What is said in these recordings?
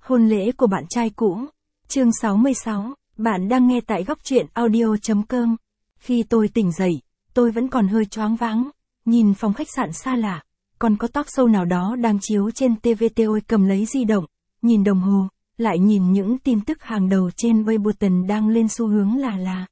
Hôn lễ của bạn trai cũ. Chương 66, bạn đang nghe tại góc truyện audio.com. Khi tôi tỉnh dậy, tôi vẫn còn hơi choáng váng, nhìn phòng khách sạn xa lạ, còn có talk show nào đó đang chiếu trên TV. Tôi cầm lấy di động, nhìn đồng hồ, lại nhìn những tin tức hàng đầu trên Weibo đang lên xu hướng là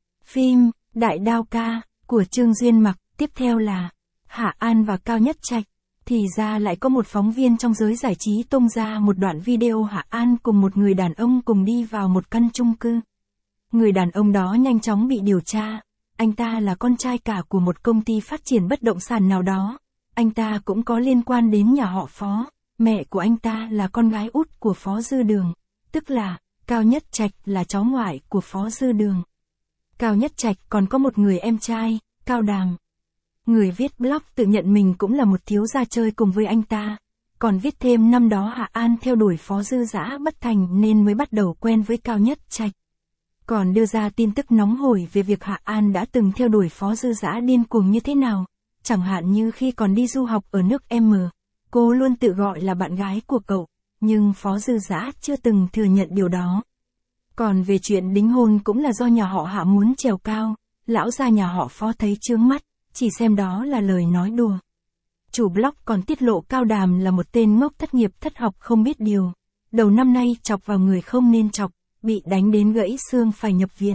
phim Đại Đao Ca của Trương Duyên Mặc, tiếp theo là Hạ An và Cao Nhất Trạch. Thì ra lại có một phóng viên trong giới giải trí tung ra một đoạn video Hạ An cùng một người đàn ông cùng đi vào một căn chung cư. Người đàn ông đó nhanh chóng bị điều tra, anh ta là con trai cả của một công ty phát triển bất động sản nào đó, anh ta cũng có liên quan đến nhà họ Phó, mẹ của anh ta là con gái út của Phó Dư Đường, tức là Cao Nhất Trạch là cháu ngoại của Phó Dư Đường. Cao Nhất Trạch còn có một người em trai, Cao Đàm. Người viết blog tự nhận mình cũng là một thiếu gia chơi cùng với anh ta, còn viết thêm năm đó Hạ An theo đuổi Phó Dư Dã bất thành nên mới bắt đầu quen với Cao Nhất Trạch. Còn đưa ra tin tức nóng hổi về việc Hạ An đã từng theo đuổi Phó Dư Dã điên cuồng như thế nào, chẳng hạn như khi còn đi du học ở nước M, cô luôn tự gọi là bạn gái của cậu, nhưng Phó Dư Dã chưa từng thừa nhận điều đó. Còn về chuyện đính hôn cũng là do nhà họ Hạ muốn trèo cao, lão gia nhà họ Phó thấy chướng mắt, chỉ xem đó là lời nói đùa. Chủ blog còn tiết lộ Cao Đàm là một tên ngốc thất nghiệp thất học không biết điều. Đầu năm nay chọc vào người không nên chọc, bị đánh đến gãy xương phải nhập viện.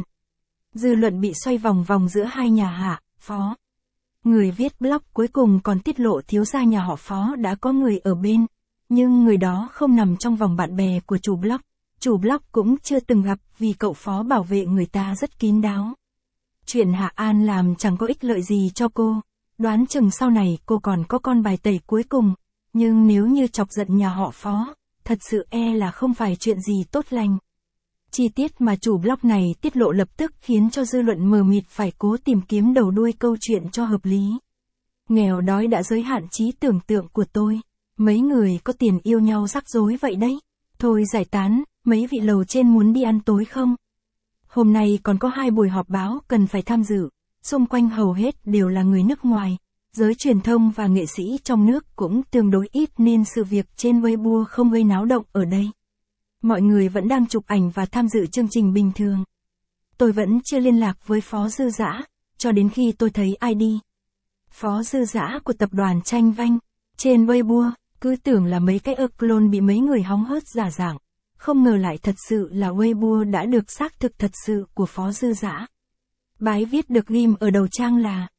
Dư luận bị xoay vòng vòng giữa hai nhà Hạ, Phó. Người viết blog cuối cùng còn tiết lộ thiếu gia nhà họ Phó đã có người ở bên, nhưng người đó không nằm trong vòng bạn bè của chủ blog. Chủ blog cũng chưa từng gặp vì cậu Phó bảo vệ người ta rất kín đáo. Chuyện Hạ An làm chẳng có ích lợi gì cho cô, đoán chừng sau này cô còn có con bài tẩy cuối cùng, nhưng nếu như chọc giận nhà họ Phó, thật sự là không phải chuyện gì tốt lành. Chi tiết mà chủ blog này tiết lộ lập tức khiến cho dư luận mờ mịt phải cố tìm kiếm đầu đuôi câu chuyện cho hợp lý. Nghèo đói đã giới hạn trí tưởng tượng của tôi, mấy người có tiền yêu nhau rắc rối vậy đấy. Thôi giải tán, mấy vị lầu trên muốn đi ăn tối không? Hôm nay còn có 2 buổi họp báo cần phải tham dự, xung quanh hầu hết đều là người nước ngoài, giới truyền thông và nghệ sĩ trong nước cũng tương đối ít nên sự việc trên Weibo không gây náo động ở đây. Mọi người vẫn đang chụp ảnh và tham dự chương trình bình thường. Tôi vẫn chưa liên lạc với Phó Dư Dã, cho đến khi tôi thấy ID Phó Dư Dã của tập đoàn Tranh Vanh trên Weibo, cứ tưởng là mấy cái clone bị mấy người hóng hớt giả dạng. Không ngờ lại thật sự là Weibo đã được xác thực thật sự của Phó Dư Dã. Bài viết được ghim ở đầu trang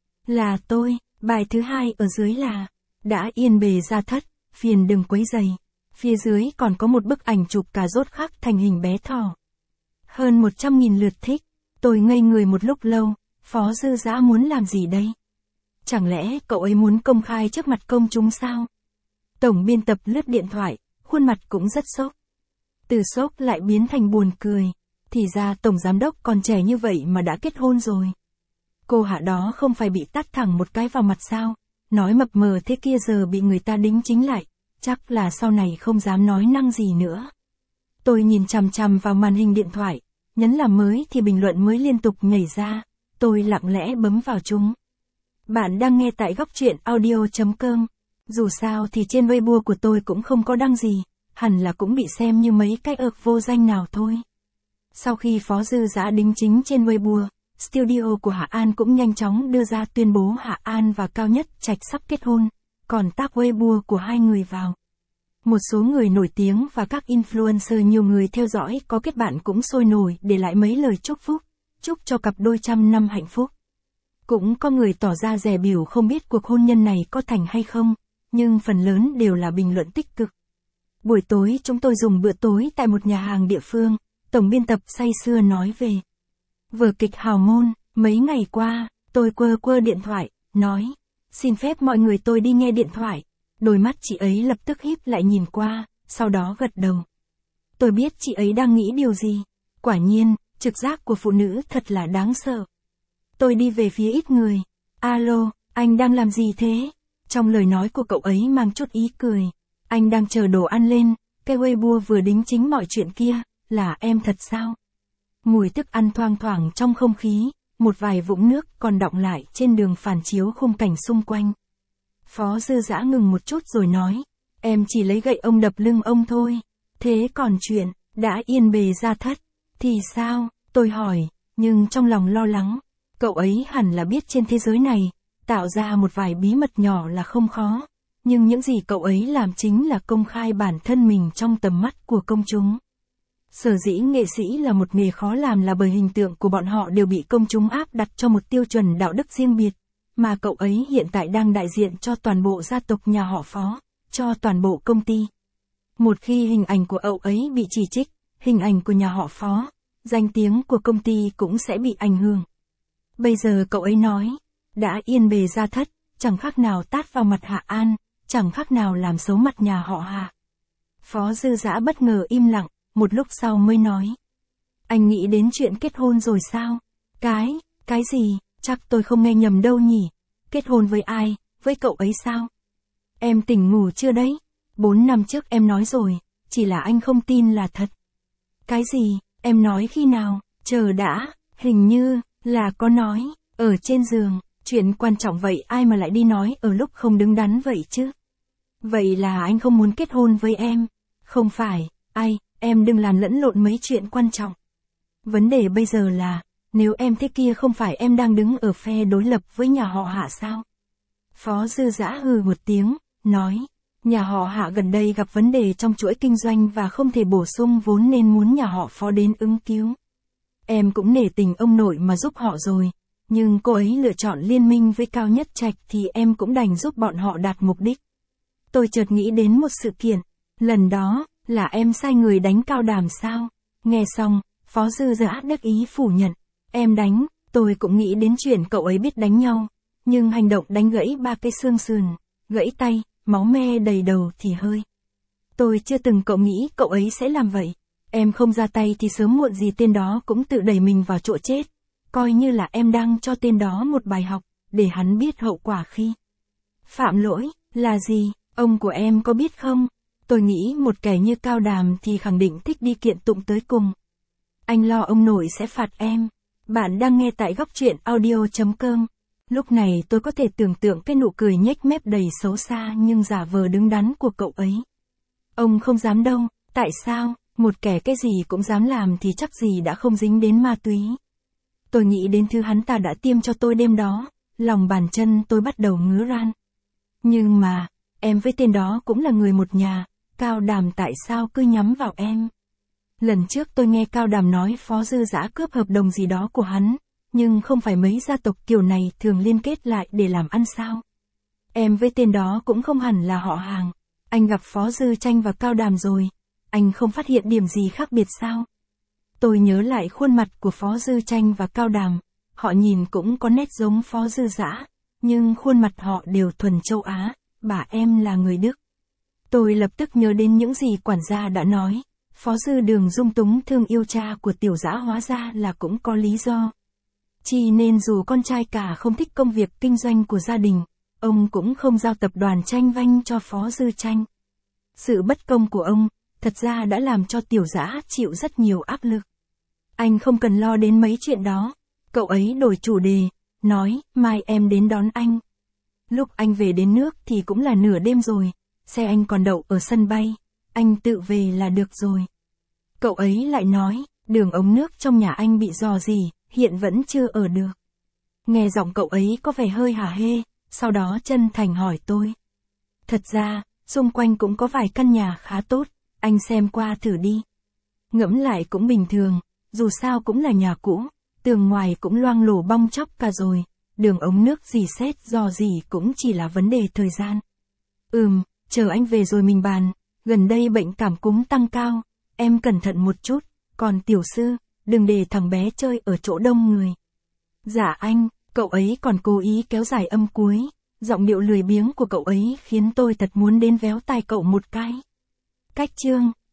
là tôi, bài thứ 2 ở dưới là đã yên bề gia thất, phiền đừng quấy rầy. Phía dưới còn có một bức ảnh chụp cà rốt khắc thành hình bé thỏ. Hơn 100.000 lượt thích, tôi ngây người một lúc lâu, Phó Dư Dã muốn làm gì đây? Chẳng lẽ cậu ấy muốn công khai trước mặt công chúng sao? Tổng biên tập lướt điện thoại, khuôn mặt cũng rất sốc. Từ sốc lại biến thành buồn cười, thì ra tổng giám đốc còn trẻ như vậy mà đã kết hôn rồi. Cô Hạ đó không phải bị tát thẳng một cái vào mặt sao, nói mập mờ thế kia giờ bị người ta đính chính lại, chắc là sau này không dám nói năng gì nữa. Tôi nhìn chằm chằm vào màn hình điện thoại, nhấn làm mới thì bình luận mới liên tục nhảy ra, tôi lặng lẽ bấm vào chúng. Bạn đang nghe tại góc truyện audio.com, dù sao thì trên Weibo của tôi cũng không có đăng gì. Hẳn là cũng bị xem như mấy cái vô danh nào thôi. Sau khi Phó Dư Dã đính chính trên Weibo, studio của Hạ An cũng nhanh chóng đưa ra tuyên bố Hạ An và Cao Nhất Trạch sắp kết hôn, còn tag Weibo của hai người vào. Một số người nổi tiếng và các influencer nhiều người theo dõi có kết bạn cũng sôi nổi để lại mấy lời chúc phúc, chúc cho cặp đôi trăm năm hạnh phúc. Cũng có người tỏ ra dè bỉu không biết cuộc hôn nhân này có thành hay không, nhưng phần lớn đều là bình luận tích cực. Buổi tối chúng tôi dùng bữa tối tại một nhà hàng địa phương, tổng biên tập say sưa nói về vở kịch Hào Môn. Mấy ngày qua, tôi quơ điện thoại, nói, xin phép mọi người tôi đi nghe điện thoại. Đôi mắt chị ấy lập tức híp lại nhìn qua, sau đó gật đầu. Tôi biết chị ấy đang nghĩ điều gì. Quả nhiên, trực giác của phụ nữ thật là đáng sợ. Tôi đi về phía ít người. Alo, anh đang làm gì thế? Trong lời nói của cậu ấy mang chút ý cười. Anh đang chờ đồ ăn lên, cái Weibo vừa đính chính mọi chuyện kia, là em thật sao? Mùi thức ăn thoang thoảng trong không khí, một vài vũng nước còn đọng lại trên đường phản chiếu khung cảnh xung quanh. Phó Dư Dã ngừng một chút rồi nói, em chỉ lấy gậy ông đập lưng ông thôi. Thế còn chuyện, đã yên bề gia thất, thì sao? Tôi hỏi, nhưng trong lòng lo lắng. Cậu ấy hẳn là biết trên thế giới này, tạo ra một vài bí mật nhỏ là không khó. Nhưng những gì cậu ấy làm chính là công khai bản thân mình trong tầm mắt của công chúng. Sở dĩ nghệ sĩ là một nghề khó làm là bởi hình tượng của bọn họ đều bị công chúng áp đặt cho một tiêu chuẩn đạo đức riêng biệt, mà cậu ấy hiện tại đang đại diện cho toàn bộ gia tộc nhà họ Phó, cho toàn bộ công ty. Một khi hình ảnh của cậu ấy bị chỉ trích, hình ảnh của nhà họ Phó, danh tiếng của công ty cũng sẽ bị ảnh hưởng. Bây giờ cậu ấy nói, đã yên bề gia thất, chẳng khác nào tát vào mặt Hạ An, chẳng khác nào làm xấu mặt nhà họ Hạ. Phó Dư Dã bất ngờ im lặng, một lúc sau mới nói. Anh nghĩ đến chuyện kết hôn rồi sao? Cái gì? Chắc tôi không nghe nhầm đâu nhỉ? Kết hôn với ai? Với cậu ấy sao? Em tỉnh ngủ chưa đấy? 4 năm trước em nói rồi, chỉ là anh không tin là thật. Cái gì? Em nói khi nào? Chờ đã, hình như là có nói, ở trên giường, chuyện quan trọng vậy ai mà lại đi nói ở lúc không đứng đắn vậy chứ? Vậy là anh không muốn kết hôn với em? Không phải, em đừng làm lẫn lộn mấy chuyện quan trọng. Vấn đề bây giờ là, nếu em thế kia không phải em đang đứng ở phe đối lập với nhà họ Hạ sao? Phó Dư Dã hừ một tiếng, nói, nhà họ Hạ gần đây gặp vấn đề trong chuỗi kinh doanh và không thể bổ sung vốn nên muốn nhà họ Phó đến ứng cứu. Em cũng nể tình ông nội mà giúp họ rồi, nhưng cô ấy lựa chọn liên minh với Cao Nhất Trạch thì em cũng đành giúp bọn họ đạt mục đích. Tôi chợt nghĩ đến một sự kiện, lần đó, là em sai người đánh Cao Đàm sao? Nghe xong, Phó Dư Dã đắc ý phủ nhận, em đánh, tôi cũng nghĩ đến chuyện cậu ấy biết đánh nhau, nhưng hành động đánh gãy 3 cái xương sườn, gãy tay, máu me đầy đầu thì hơi. Tôi chưa từng nghĩ cậu ấy sẽ làm vậy. Em không ra tay thì sớm muộn gì tên đó cũng tự đẩy mình vào chỗ chết. Coi như là em đang cho tên đó một bài học, để hắn biết hậu quả khi phạm lỗi, là gì, ông của em có biết không? Tôi nghĩ một kẻ như Cao Đàm thì khẳng định thích đi kiện tụng tới cùng. Anh lo ông nội sẽ phạt em. Bạn đang nghe tại góc truyện audio.com. Lúc này tôi có thể tưởng tượng cái nụ cười nhếch mép đầy xấu xa nhưng giả vờ đứng đắn của cậu ấy. Ông không dám đâu, tại sao? Một kẻ cái gì cũng dám làm thì chắc gì đã không dính đến ma túy. Tôi nghĩ đến thứ hắn ta đã tiêm cho tôi đêm đó, lòng bàn chân tôi bắt đầu ngứa ran. Nhưng mà, em với tên đó cũng là người một nhà, Cao Đàm tại sao cứ nhắm vào em? Lần trước tôi nghe Cao Đàm nói Phó Dư Dã cướp hợp đồng gì đó của hắn, nhưng không phải mấy gia tộc kiểu này thường liên kết lại để làm ăn sao? Em với tên đó cũng không hẳn là họ hàng. Anh gặp Phó Dư Tranh và Cao Đàm rồi, anh không phát hiện điểm gì khác biệt sao? Tôi nhớ lại khuôn mặt của Phó Dư Tranh và Cao Đàm, họ nhìn cũng có nét giống Phó Dư Dã, nhưng khuôn mặt họ đều thuần châu Á, bà em là người Đức. Tôi lập tức nhớ đến những gì quản gia đã nói, Phó Dư Đường dung túng thương yêu cha của Tiểu Dã hóa ra là cũng có lý do. Chỉ nên dù con trai cả không thích công việc kinh doanh của gia đình, ông cũng không giao tập đoàn Tranh Vanh cho Phó Dư Tranh. Sự bất công của ông, thật ra đã làm cho Tiểu Dã chịu rất nhiều áp lực. Anh không cần lo đến mấy chuyện đó. Cậu ấy đổi chủ đề, nói, mai em đến đón anh. Lúc anh về đến nước thì cũng là nửa đêm rồi, xe anh còn đậu ở sân bay, anh tự về là được rồi. Cậu ấy lại nói, đường ống nước trong nhà anh bị rò rỉ, hiện vẫn chưa ở được. Nghe giọng cậu ấy có vẻ hơi hả hê, sau đó chân thành hỏi tôi. Thật ra, xung quanh cũng có vài căn nhà khá tốt, anh xem qua thử đi. Ngẫm lại cũng bình thường, dù sao cũng là nhà cũ, tường ngoài cũng loang lổ bong chóc cả rồi, đường ống nước rỉ sét rò rỉ cũng chỉ là vấn đề thời gian. Chờ anh về rồi mình bàn, gần đây bệnh cảm cúm tăng cao, em cẩn thận một chút, còn tiểu sư, đừng để thằng bé chơi ở chỗ đông người. Dạ anh, cậu ấy còn cố ý kéo dài âm cuối, giọng điệu lười biếng của cậu ấy khiến tôi thật muốn đến véo tai cậu một cái. Cách chương